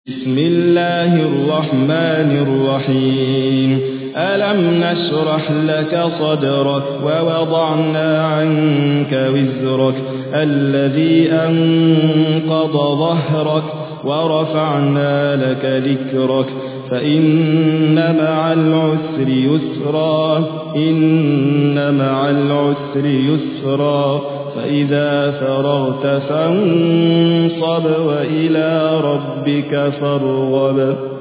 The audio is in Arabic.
بسم الله الرحمن الرحيم ألم نشرح لك صدرك ووضعنا عنك وزرك الذي أنقض ظهرك ورفعنا لك ذكرك فإن مع العسر يسرا إن مع العسر يسرا فإذا فرغت فانصب وإلى ربك فارغب